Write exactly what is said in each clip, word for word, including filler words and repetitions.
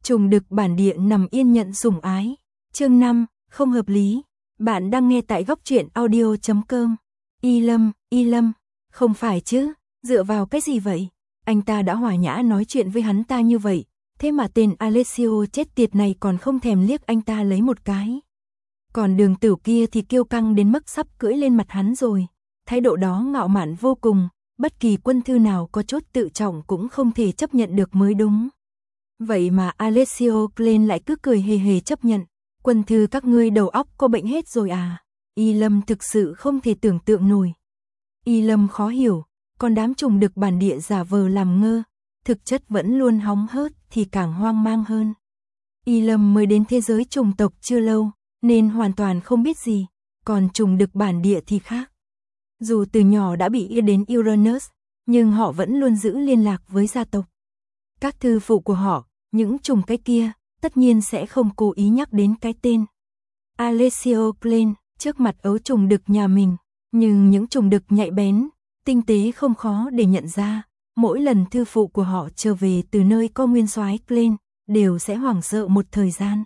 Trùng đực bản địa nằm yên nhận sủng ái. Chương năm, không hợp lý. Bạn đang nghe tại góc truyện audio chấm com. Y Lâm, Y Lâm, không phải chứ, dựa vào cái gì vậy? Anh ta đã hòa nhã nói chuyện với hắn ta như vậy, thế mà tên Alessio chết tiệt này còn không thèm liếc anh ta lấy một cái. Còn Đường Tửu kia thì kiêu căng đến mức sắp cưỡi lên mặt hắn rồi, thái độ đó ngạo mạn vô cùng, bất kỳ quân thư nào có chút tự trọng cũng không thể chấp nhận được mới đúng. Vậy mà Alessio Klein lại cứ cười hề hề chấp nhận, quân thư các ngươi đầu óc có bệnh hết rồi à? Y Lâm thực sự không thể tưởng tượng nổi. Y Lâm khó hiểu, còn đám trùng đực bản địa giả vờ làm ngơ, thực chất vẫn luôn hóng hớt thì càng hoang mang hơn. Y Lâm mới đến thế giới trùng tộc chưa lâu, nên hoàn toàn không biết gì, còn trùng đực bản địa thì khác. Dù từ nhỏ đã bị đưa đến Uranus, nhưng họ vẫn luôn giữ liên lạc với gia tộc. Các thư phụ của họ, những trùng cái kia, tất nhiên sẽ không cố ý nhắc đến cái tên Alessio Klein trước mặt ấu trùng đực nhà mình, nhưng những trùng đực nhạy bén, tinh tế không khó để nhận ra, mỗi lần thư phụ của họ trở về từ nơi có nguyên soái Klein, đều sẽ hoảng sợ một thời gian.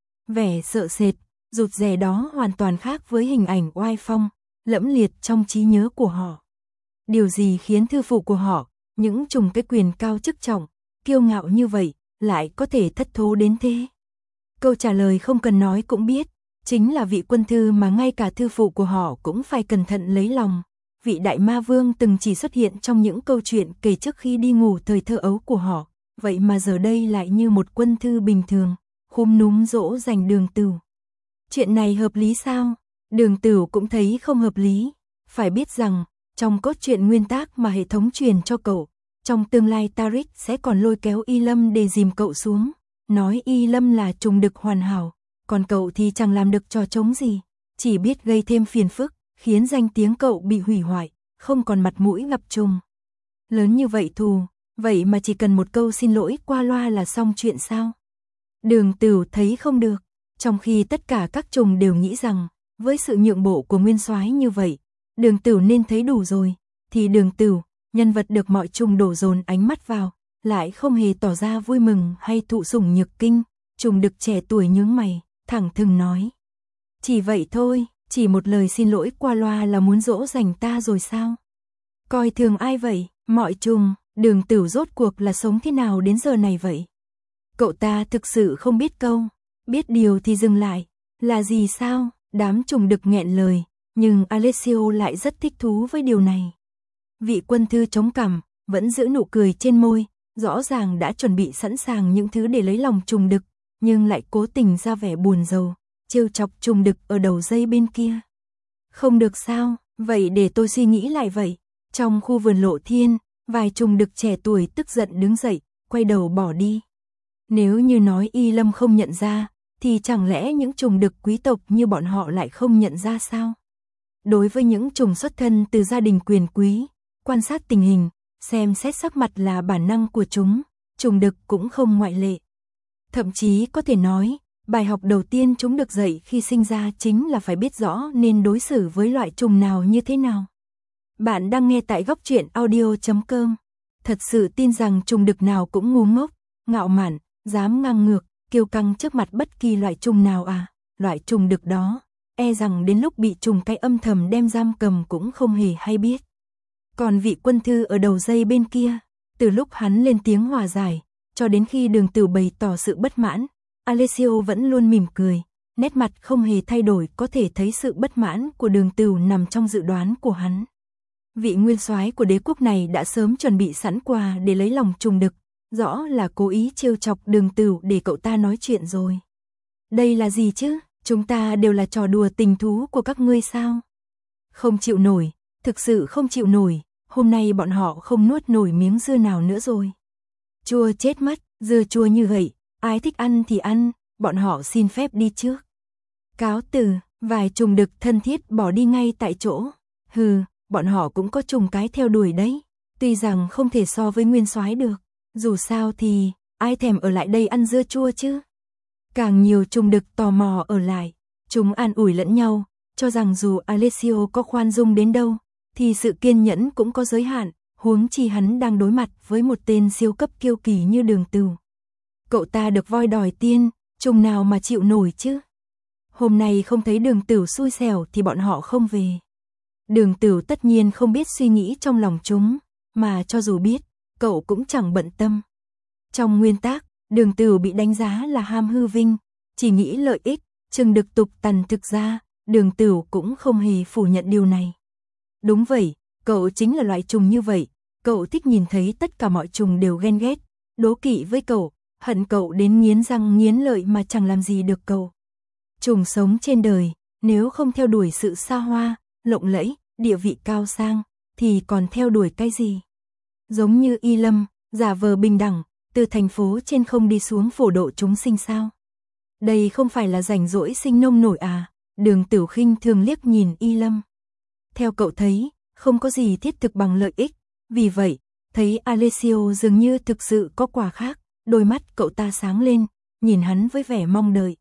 Vẻ sợ sệt, rụt rè đó hoàn toàn khác với hình ảnh oai phong, lẫm liệt trong trí nhớ của họ. Điều gì khiến thư phụ của họ, những trùng cái quyền cao chức trọng, kiêu ngạo như vậy, lại có thể thất thố đến thế? Câu trả lời không cần nói cũng biết, chính là vị quân thư mà ngay cả thư phụ của họ cũng phải cẩn thận lấy lòng. Vị đại ma vương từng chỉ xuất hiện trong những câu chuyện kể trước khi đi ngủ thời thơ ấu của họ, vậy mà giờ đây lại như một quân thư bình thường, khúm núm dỗ dành Đường Tửu. Chuyện này hợp lý sao? Đường Tửu cũng thấy không hợp lý. Phải biết rằng, trong cốt truyện nguyên tác mà hệ thống truyền cho cậu, trong tương lai Tariq sẽ còn lôi kéo Y Lâm để dìm cậu xuống, nói Y Lâm là trùng đực hoàn hảo, còn cậu thì chẳng làm được trò trống gì, chỉ biết gây thêm phiền phức, khiến danh tiếng cậu bị hủy hoại, không còn mặt mũi gặp trùng. Lớn như vậy thù, vậy mà chỉ cần một câu xin lỗi qua loa là xong chuyện sao? Đường Tửu thấy không được, trong khi tất cả các trùng đều nghĩ rằng, với sự nhượng bộ của nguyên soái như vậy, Đường Tửu nên thấy đủ rồi, thì Đường Tửu, nhân vật được mọi trùng đổ dồn ánh mắt vào, lại không hề tỏ ra vui mừng hay thụ sủng nhược kinh. Trùng đực trẻ tuổi nhướng mày, thẳng thừng nói: chỉ vậy thôi, chỉ một lời xin lỗi qua loa là muốn dỗ dành ta rồi sao? Coi thường ai vậy? Mọi trùng, Đường Tửu rốt cuộc là sống thế nào đến giờ này vậy? Cậu ta thực sự không biết câu, biết điều thì dừng lại, là gì sao? Đám trùng đực nghẹn lời, nhưng Alessio lại rất thích thú với điều này. Vị quân thư chống cằm, vẫn giữ nụ cười trên môi, rõ ràng đã chuẩn bị sẵn sàng những thứ để lấy lòng trùng đực, nhưng lại cố tình ra vẻ buồn rầu, trêu chọc trùng đực ở đầu dây bên kia. Không được sao, vậy để tôi suy nghĩ lại vậy. Trong khu vườn Lộ Thiên, vài trùng đực trẻ tuổi tức giận đứng dậy, quay đầu bỏ đi. Nếu như nói Y Lâm không nhận ra, thì chẳng lẽ những trùng đực quý tộc như bọn họ lại không nhận ra sao? Đối với những trùng xuất thân từ gia đình quyền quý, quan sát tình hình, xem xét sắc mặt là bản năng của chúng, trùng đực cũng không ngoại lệ. Thậm chí có thể nói, bài học đầu tiên chúng được dạy khi sinh ra chính là phải biết rõ nên đối xử với loại trùng nào như thế nào. Bạn đang nghe tại góc truyện audio chấm com. Thật sự tin rằng trùng đực nào cũng ngu ngốc, ngạo mạn, dám ngang ngược, kiêu căng trước mặt bất kỳ loại trùng nào à? Loại trùng đực đó, e rằng đến lúc bị trùng cái âm thầm đem giam cầm cũng không hề hay biết. Còn vị quân thư ở đầu dây bên kia, từ lúc hắn lên tiếng hòa giải, cho đến khi Đường Tửu bày tỏ sự bất mãn, Alessio vẫn luôn mỉm cười, nét mặt không hề thay đổi, có thể thấy sự bất mãn của Đường Tửu nằm trong dự đoán của hắn. Vị nguyên soái của đế quốc này đã sớm chuẩn bị sẵn quà để lấy lòng trùng đực, rõ là cố ý trêu chọc Đường Tửu để cậu ta nói chuyện rồi. Đây là gì chứ? Chúng ta đều là trò đùa tình thú của các ngươi sao? Không chịu nổi, thực sự không chịu nổi, hôm nay bọn họ không nuốt nổi miếng dưa nào nữa rồi. Chua chết mất, dưa chua như vậy, ai thích ăn thì ăn, bọn họ xin phép đi trước. Cáo từ, vài trùng đực thân thiết bỏ đi ngay tại chỗ. Hừ, bọn họ cũng có trùng cái theo đuổi đấy, tuy rằng không thể so với nguyên soái được, dù sao thì ai thèm ở lại đây ăn dưa chua chứ. Càng nhiều trùng đực tò mò ở lại, chúng an ủi lẫn nhau, cho rằng dù Alessio có khoan dung đến đâu, thì sự kiên nhẫn cũng có giới hạn, huống chi hắn đang đối mặt với một tên siêu cấp kiêu kỳ như Đường Tửu. Cậu ta được voi đòi tiên, trùng nào mà chịu nổi chứ. Hôm nay không thấy Đường Tửu xui xẻo thì bọn họ không về. Đường Tửu tất nhiên không biết suy nghĩ trong lòng chúng, mà cho dù biết, cậu cũng chẳng bận tâm. Trong nguyên tắc, Đường Tửu bị đánh giá là ham hư vinh, chỉ nghĩ lợi ích, chừng được tục tằn. Thực ra, Đường Tửu cũng không hề phủ nhận điều này. Đúng vậy, cậu chính là loại trùng như vậy, cậu thích nhìn thấy tất cả mọi trùng đều ghen ghét, đố kỵ với cậu, hận cậu đến nghiến răng nghiến lợi mà chẳng làm gì được cậu. Trùng sống trên đời, nếu không theo đuổi sự xa hoa, lộng lẫy, địa vị cao sang, thì còn theo đuổi cái gì? Giống như Y Lâm, giả vờ bình đẳng, từ thành phố trên không đi xuống phổ độ chúng sinh sao? Đây không phải là rảnh rỗi sinh nông nổi à? Đường Tửu khinh thường liếc nhìn Y Lâm. Theo cậu thấy, không có gì thiết thực bằng lợi ích, vì vậy, thấy Alessio dường như thực sự có quà khác, đôi mắt cậu ta sáng lên, nhìn hắn với vẻ mong đợi.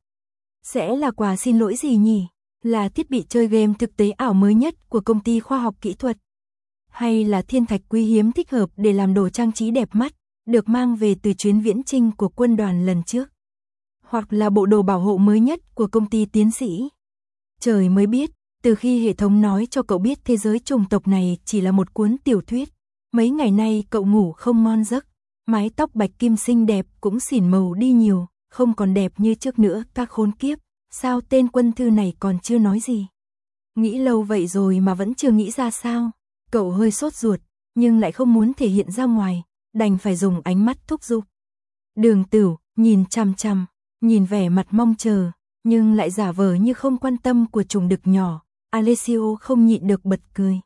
Sẽ là quà xin lỗi gì nhỉ? Là thiết bị chơi game thực tế ảo mới nhất của công ty khoa học kỹ thuật? Hay là thiên thạch quý hiếm thích hợp để làm đồ trang trí đẹp mắt, được mang về từ chuyến viễn chinh của quân đoàn lần trước? Hoặc là bộ đồ bảo hộ mới nhất của công ty tiến sĩ? Trời mới biết, từ khi hệ thống nói cho cậu biết thế giới chủng tộc này chỉ là một cuốn tiểu thuyết, mấy ngày nay cậu ngủ không ngon giấc, mái tóc bạch kim xinh đẹp cũng xỉn màu đi nhiều, không còn đẹp như trước nữa. Các khốn kiếp, sao tên quân thư này còn chưa nói gì? Nghĩ lâu vậy rồi mà vẫn chưa nghĩ ra sao? Cậu hơi sốt ruột, nhưng lại không muốn thể hiện ra ngoài, đành phải dùng ánh mắt thúc giục. Đường Tửu nhìn chằm chằm, nhìn vẻ mặt mong chờ, nhưng lại giả vờ như không quan tâm của trùng đực nhỏ. Alessio không nhịn được bật cười.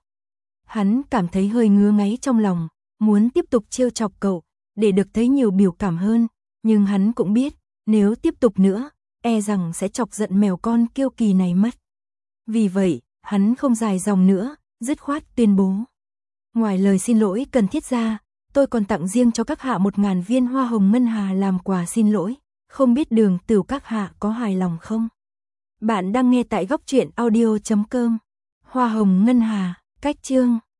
Hắn cảm thấy hơi ngứa ngáy trong lòng, muốn tiếp tục trêu chọc cậu, để được thấy nhiều biểu cảm hơn, nhưng hắn cũng biết, nếu tiếp tục nữa, e rằng sẽ chọc giận mèo con kiêu kỳ này mất. Vì vậy, hắn không dài dòng nữa, dứt khoát tuyên bố. Ngoài lời xin lỗi cần thiết ra, tôi còn tặng riêng cho các hạ một ngàn viên hoa hồng ngân hà làm quà xin lỗi, không biết Đường Tửu các hạ có hài lòng không? Bạn đang nghe tại góc truyện audio chấm com. Hoa hồng ngân hà, cách chương